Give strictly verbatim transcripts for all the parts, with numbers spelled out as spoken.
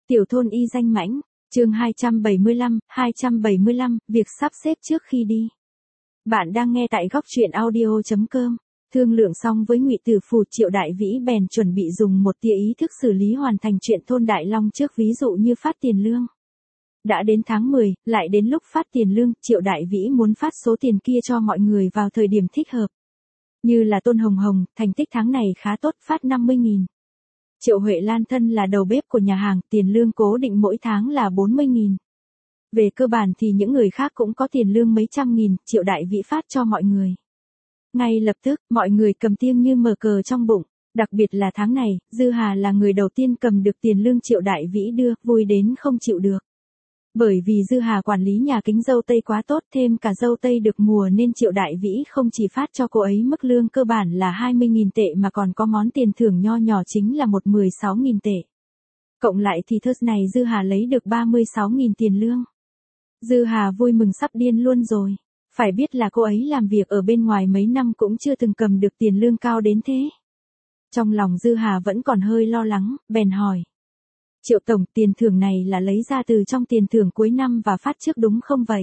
Tiểu thôn y danh mãnh, chương hai trăm bảy mươi lăm, hai trăm bảy mươi lăm, việc sắp xếp trước khi đi. Bạn đang nghe tại góc truyện audio chấm com. Thương lượng xong với Ngụy Tử Phù, Triệu Đại Vĩ bèn chuẩn bị dùng một tia ý thức xử lý hoàn thành chuyện thôn Đại Long trước, ví dụ như phát tiền lương. Đã đến tháng mười, lại đến lúc phát tiền lương, Triệu Đại Vĩ muốn phát số tiền kia cho mọi người vào thời điểm thích hợp. Như là Tôn Hồng Hồng, thành tích tháng này khá tốt, phát năm mươi nghìn. Triệu Huệ Lan thân là đầu bếp của nhà hàng, tiền lương cố định mỗi tháng là bốn mươi nghìn. Về cơ bản thì những người khác cũng có tiền lương mấy trăm nghìn, Triệu Đại Vĩ phát cho mọi người. Ngay lập tức, mọi người cầm tiếng như mở cờ trong bụng, đặc biệt là tháng này, Dư Hà là người đầu tiên cầm được tiền lương Triệu Đại Vĩ đưa, vui đến không chịu được. Bởi vì Dư Hà quản lý nhà kính dâu tây quá tốt, thêm cả dâu tây được mùa nên Triệu Đại Vĩ không chỉ phát cho cô ấy mức lương cơ bản là hai mươi nghìn tệ mà còn có món tiền thưởng nho nhỏ chính là một mười sáu nghìn tệ. Cộng lại thì thớt này Dư Hà lấy được ba mươi sáu nghìn tiền lương. Dư Hà vui mừng sắp điên luôn rồi. Phải biết là cô ấy làm việc ở bên ngoài mấy năm cũng chưa từng cầm được tiền lương cao đến thế. Trong lòng Dư Hà vẫn còn hơi lo lắng, bèn hỏi. Triệu tổng, tiền thưởng này là lấy ra từ trong tiền thưởng cuối năm và phát trước đúng không vậy?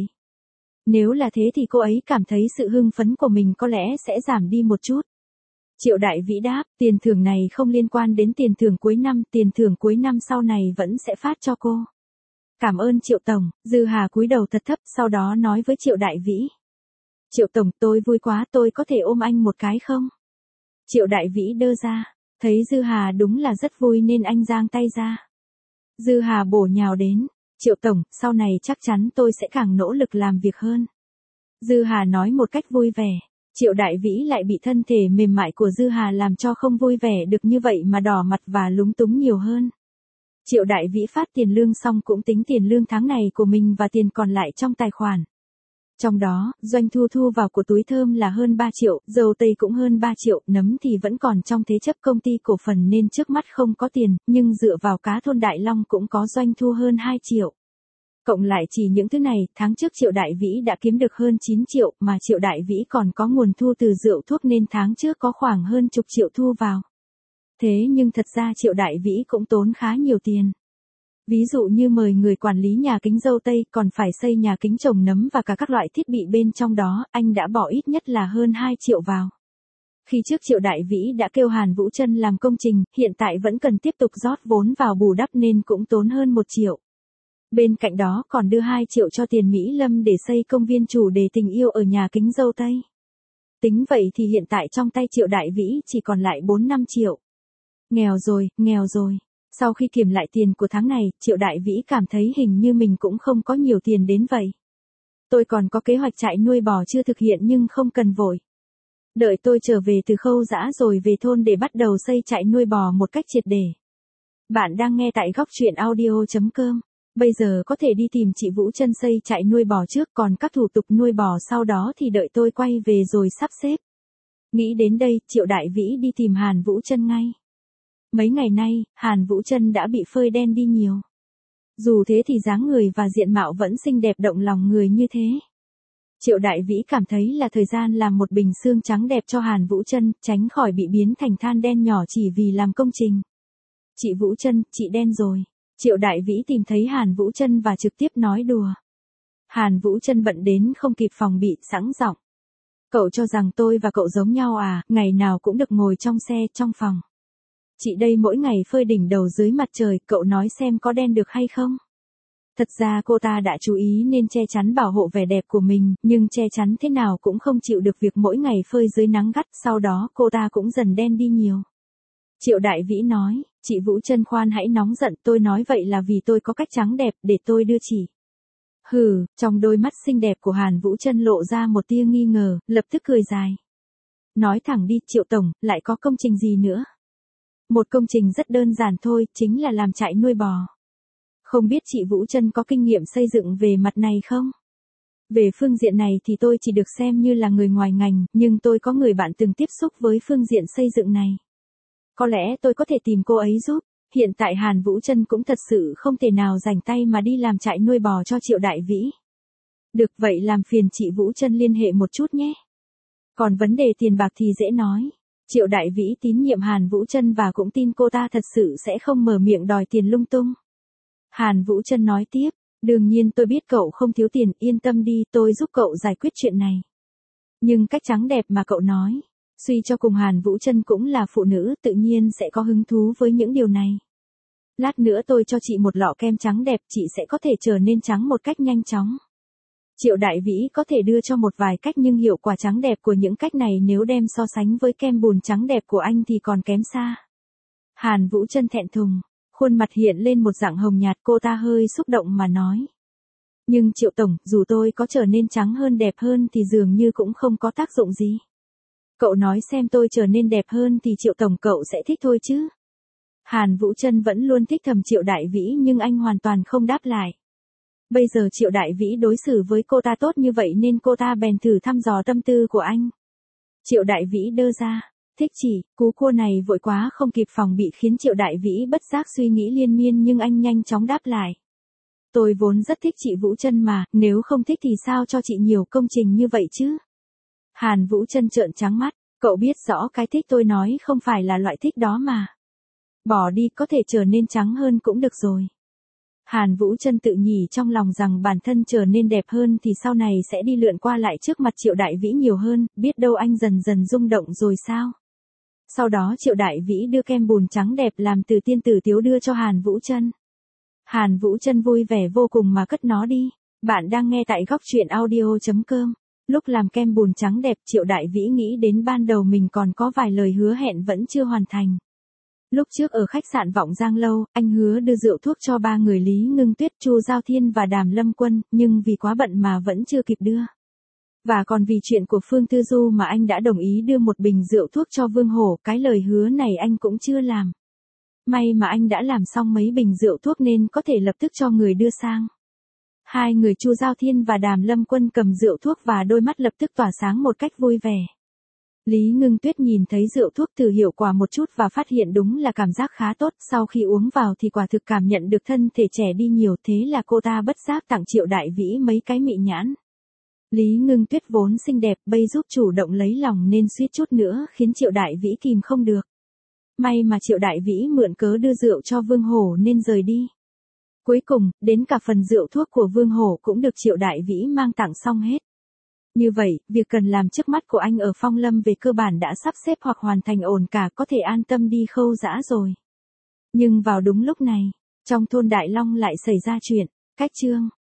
Nếu là thế thì cô ấy cảm thấy sự hưng phấn của mình có lẽ sẽ giảm đi một chút. Triệu Đại Vĩ đáp, tiền thưởng này không liên quan đến tiền thưởng cuối năm, tiền thưởng cuối năm sau này vẫn sẽ phát cho cô. Cảm ơn Triệu tổng. Dư Hà cúi đầu thật thấp, sau đó nói với Triệu Đại Vĩ. Triệu tổng, tôi vui quá, tôi có thể ôm anh một cái không? Triệu Đại Vĩ đơ ra, thấy Dư Hà đúng là rất vui nên anh giang tay ra. Dư Hà bổ nhào đến, Triệu tổng, sau này chắc chắn tôi sẽ càng nỗ lực làm việc hơn. Dư Hà nói một cách vui vẻ, Triệu Đại Vĩ lại bị thân thể mềm mại của Dư Hà làm cho không vui vẻ được như vậy mà đỏ mặt và lúng túng nhiều hơn. Triệu Đại Vĩ phát tiền lương xong cũng tính tiền lương tháng này của mình và tiền còn lại trong tài khoản. Trong đó, doanh thu thu vào của túi thơm là hơn ba triệu, dầu tây cũng hơn ba triệu, nấm thì vẫn còn trong thế chấp công ty cổ phần nên trước mắt không có tiền, nhưng dựa vào cá thôn Đại Long cũng có doanh thu hơn hai triệu. Cộng lại chỉ những thứ này, tháng trước Triệu Đại Vĩ đã kiếm được hơn chín triệu, mà Triệu Đại Vĩ còn có nguồn thu từ rượu thuốc nên tháng trước có khoảng hơn chục triệu thu vào. Thế nhưng thật ra Triệu Đại Vĩ cũng tốn khá nhiều tiền. Ví dụ như mời người quản lý nhà kính dâu tây, còn phải xây nhà kính trồng nấm và cả các loại thiết bị bên trong đó, anh đã bỏ ít nhất là hơn hai triệu vào. Khi trước Triệu Đại Vĩ đã kêu Hàn Vũ Trân làm công trình, hiện tại vẫn cần tiếp tục rót vốn vào bù đắp nên cũng tốn hơn một triệu. Bên cạnh đó còn đưa hai triệu cho tiền Mỹ Lâm để xây công viên chủ đề tình yêu ở nhà kính dâu tây. Tính vậy thì hiện tại trong tay Triệu Đại Vĩ chỉ còn lại bốn năm triệu. Nghèo rồi, nghèo rồi. Sau khi kiểm lại tiền của tháng này, Triệu Đại Vĩ cảm thấy hình như mình cũng không có nhiều tiền đến vậy. Tôi còn có kế hoạch trại nuôi bò chưa thực hiện nhưng không cần vội. Đợi tôi trở về từ Khâu Dã rồi về thôn để bắt đầu xây trại nuôi bò một cách triệt để. Bạn đang nghe tại góc truyện audio chấm com. Bây giờ có thể đi tìm chị Vũ Trân xây trại nuôi bò trước, còn các thủ tục nuôi bò sau đó thì đợi tôi quay về rồi sắp xếp. Nghĩ đến đây, Triệu Đại Vĩ đi tìm Hàn Vũ Trân ngay. Mấy ngày nay, Hàn Vũ Trân đã bị phơi đen đi nhiều. Dù thế thì dáng người và diện mạo vẫn xinh đẹp động lòng người như thế. Triệu Đại Vĩ cảm thấy là thời gian làm một bình xương trắng đẹp cho Hàn Vũ Trân, tránh khỏi bị biến thành than đen nhỏ chỉ vì làm công trình. Chị Vũ Trân, chị đen rồi. Triệu Đại Vĩ tìm thấy Hàn Vũ Trân và trực tiếp nói đùa. Hàn Vũ Trân bận đến không kịp phòng bị, sẵn giọng. Cậu cho rằng tôi và cậu giống nhau à, ngày nào cũng được ngồi trong xe, trong phòng. Chị đây mỗi ngày phơi đỉnh đầu dưới mặt trời, cậu nói xem có đen được hay không? Thật ra cô ta đã chú ý nên che chắn bảo hộ vẻ đẹp của mình, nhưng che chắn thế nào cũng không chịu được việc mỗi ngày phơi dưới nắng gắt, sau đó cô ta cũng dần đen đi nhiều. Triệu Đại Vĩ nói, chị Vũ Trân khoan hãy nóng giận, tôi nói vậy là vì tôi có cách trắng đẹp, để tôi đưa chỉ. Hừ, trong đôi mắt xinh đẹp của Hàn Vũ Trân lộ ra một tia nghi ngờ, lập tức cười dài. Nói thẳng đi, Triệu tổng, lại có công trình gì nữa? Một công trình rất đơn giản thôi, chính là làm trại nuôi bò. Không biết chị Vũ Trân có kinh nghiệm xây dựng về mặt này không? Về phương diện này thì tôi chỉ được xem như là người ngoài ngành, nhưng tôi có người bạn từng tiếp xúc với phương diện xây dựng này. Có lẽ tôi có thể tìm cô ấy giúp. Hiện tại Hàn Vũ Trân cũng thật sự không thể nào rảnh tay mà đi làm trại nuôi bò cho Triệu Đại Vĩ. Được vậy làm phiền chị Vũ Trân liên hệ một chút nhé. Còn vấn đề tiền bạc thì dễ nói. Triệu Đại Vĩ tín nhiệm Hàn Vũ Trân và cũng tin cô ta thật sự sẽ không mở miệng đòi tiền lung tung. Hàn Vũ Trân nói tiếp, đương nhiên tôi biết cậu không thiếu tiền, yên tâm đi, tôi giúp cậu giải quyết chuyện này. Nhưng cách trắng đẹp mà cậu nói, suy cho cùng Hàn Vũ Trân cũng là phụ nữ, tự nhiên sẽ có hứng thú với những điều này. Lát nữa tôi cho chị một lọ kem trắng đẹp, chị sẽ có thể trở nên trắng một cách nhanh chóng. Triệu Đại Vĩ có thể đưa cho một vài cách nhưng hiệu quả trắng đẹp của những cách này nếu đem so sánh với kem bùn trắng đẹp của anh thì còn kém xa. Hàn Vũ Trân thẹn thùng, khuôn mặt hiện lên một dạng hồng nhạt, cô ta hơi xúc động mà nói. Nhưng Triệu Tổng, dù tôi có trở nên trắng hơn đẹp hơn thì dường như cũng không có tác dụng gì. Cậu nói xem tôi trở nên đẹp hơn thì Triệu Tổng cậu sẽ thích thôi chứ. Hàn Vũ Trân vẫn luôn thích thầm Triệu Đại Vĩ nhưng anh hoàn toàn không đáp lại. Bây giờ Triệu Đại Vĩ đối xử với cô ta tốt như vậy nên cô ta bèn thử thăm dò tâm tư của anh. Triệu Đại Vĩ đơ ra, thích chỉ, cú cua này vội quá không kịp phòng bị khiến Triệu Đại Vĩ bất giác suy nghĩ liên miên nhưng anh nhanh chóng đáp lại. Tôi vốn rất thích chị Vũ Trân mà, nếu không thích thì sao cho chị nhiều công trình như vậy chứ? Hàn Vũ Trân trợn trắng mắt, cậu biết rõ cái thích tôi nói không phải là loại thích đó mà. Bỏ đi, có thể trở nên trắng hơn cũng được rồi. Hàn Vũ Trân tự nhủ trong lòng rằng bản thân trở nên đẹp hơn thì sau này sẽ đi lượn qua lại trước mặt Triệu Đại Vĩ nhiều hơn, biết đâu anh dần dần rung động rồi sao? Sau đó Triệu Đại Vĩ đưa kem bùn trắng đẹp làm từ tiên tử tiếu đưa cho Hàn Vũ Trân. Hàn Vũ Trân vui vẻ vô cùng mà cất nó đi. Bạn đang nghe tại góc truyện audio chấm com. Lúc làm kem bùn trắng đẹp, Triệu Đại Vĩ nghĩ đến ban đầu mình còn có vài lời hứa hẹn vẫn chưa hoàn thành. Lúc trước ở khách sạn Vọng Giang Lâu, anh hứa đưa rượu thuốc cho ba người Lý Ngưng Tuyết, Chu Giao Thiên và Đàm Lâm Quân, nhưng vì quá bận mà vẫn chưa kịp đưa. Và còn vì chuyện của Phương Tư Du mà anh đã đồng ý đưa một bình rượu thuốc cho Vương Hổ, cái lời hứa này anh cũng chưa làm. May mà anh đã làm xong mấy bình rượu thuốc nên có thể lập tức cho người đưa sang. Hai người Chu Giao Thiên và Đàm Lâm Quân cầm rượu thuốc và đôi mắt lập tức tỏa sáng một cách vui vẻ. Lý Ngưng Tuyết nhìn thấy rượu thuốc thử hiệu quả một chút và phát hiện đúng là cảm giác khá tốt, sau khi uống vào thì quả thực cảm nhận được thân thể trẻ đi nhiều, thế là cô ta bất giác tặng Triệu Đại Vĩ mấy cái mị nhãn. Lý Ngưng Tuyết vốn xinh đẹp, bây giúp chủ động lấy lòng nên suýt chút nữa khiến Triệu Đại Vĩ kìm không được. May mà Triệu Đại Vĩ mượn cớ đưa rượu cho Vương Hổ nên rời đi. Cuối cùng, đến cả phần rượu thuốc của Vương Hổ cũng được Triệu Đại Vĩ mang tặng xong hết. Như vậy, việc cần làm trước mắt của anh ở Phong Lâm về cơ bản đã sắp xếp hoặc hoàn thành ổn cả, có thể an tâm đi khâu giã rồi. Nhưng vào đúng lúc này, trong thôn Đại Long lại xảy ra chuyện, cách chương.